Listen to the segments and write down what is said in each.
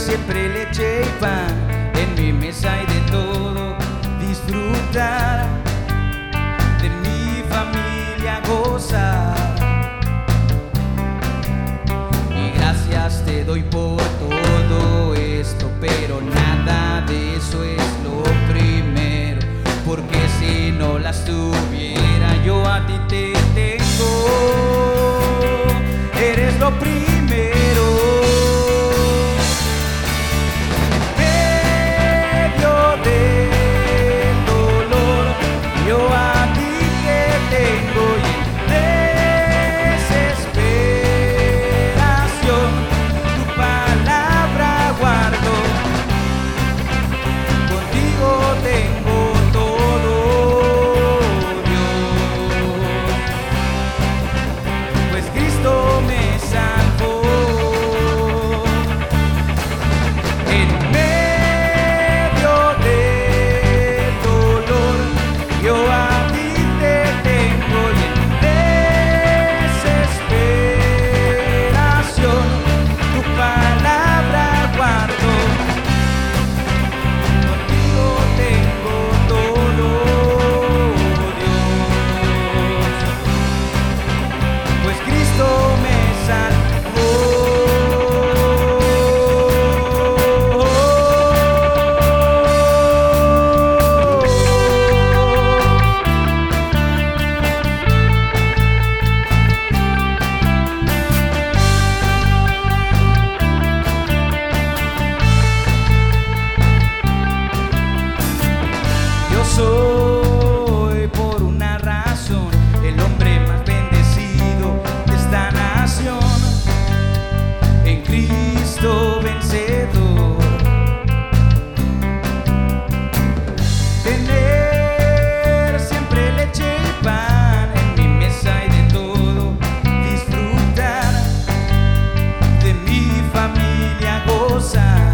siempre leche y pan en mi mesa y de todo disfrutar, de mi familia gozar. Y gracias te doy por todo esto, pero nada de eso es lo primero, porque si no las tuviera yo a ti te tengo, eres lo primero. Soy por una razón el hombre más bendecido de esta nación, en Cristo vencedor. Tener siempre leche y pan en mi mesa y de todo disfrutar, de mi familia gozar.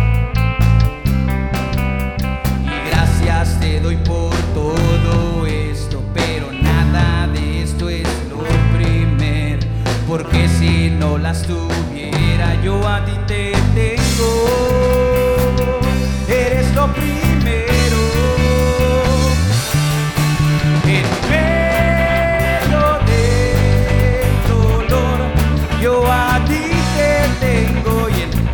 Te doy por todo esto, pero nada de esto es lo primero, porque si no las tuviera yo a ti te tengo, eres lo primero. En medio del dolor yo a ti te tengo, y en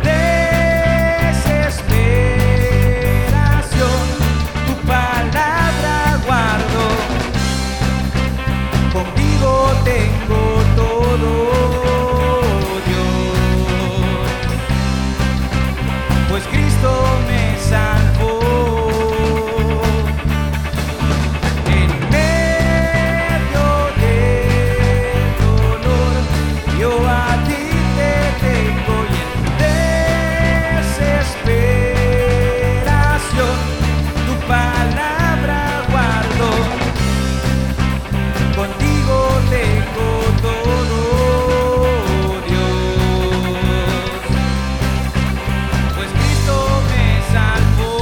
tengo todo, Dios, pues Cristo me salvó. En medio del dolor yo a ti te tengo, y en desesperación tu palabra guardo. Contigo tengo todo, Dios, pues Cristo me salvó.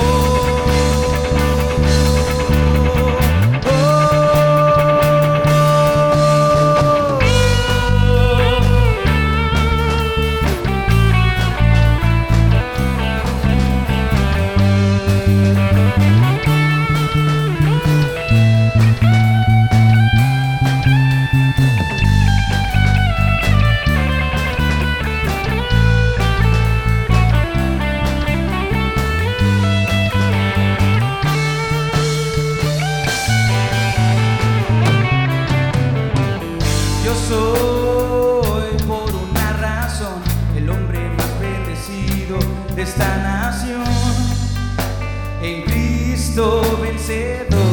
Yo soy por una razón el hombre más bendecido de esta nación, en Cristo vencedor.